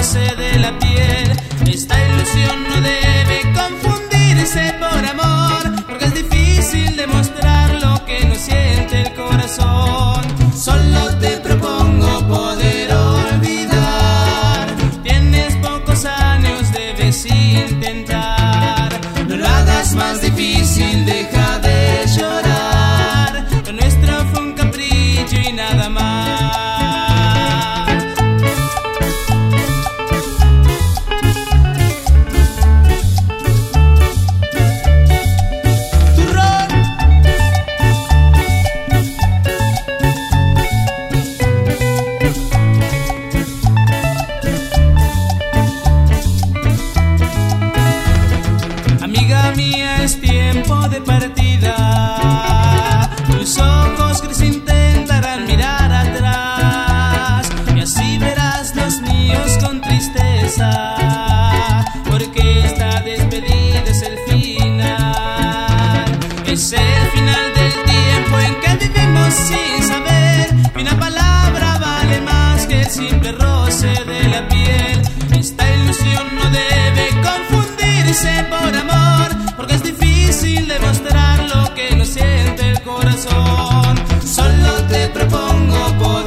roce de la piel. Esta ilusión no debe confundirse por amor, porque es difícil demostrar lo que no siente el corazón. Solo te propongo poder olvidar. Tienes pocos años, debes intentar. No lo hagas más difícil, deja de llorar. Lo nuestro fue un capricho y nada más. Amiga mía, es tiempo de partida. Tus ojos gris intentarán mirar atrás, y así verás los míos con tristeza, porque esta despedida es el final. Es el final del tiempo en que vivimos sin saber que una palabra vale más que el simple roce de la piel. Esta ilusión no debe confundirse por amor, porque es difícil demostrar lo que no siente el corazón. Solo te propongo poder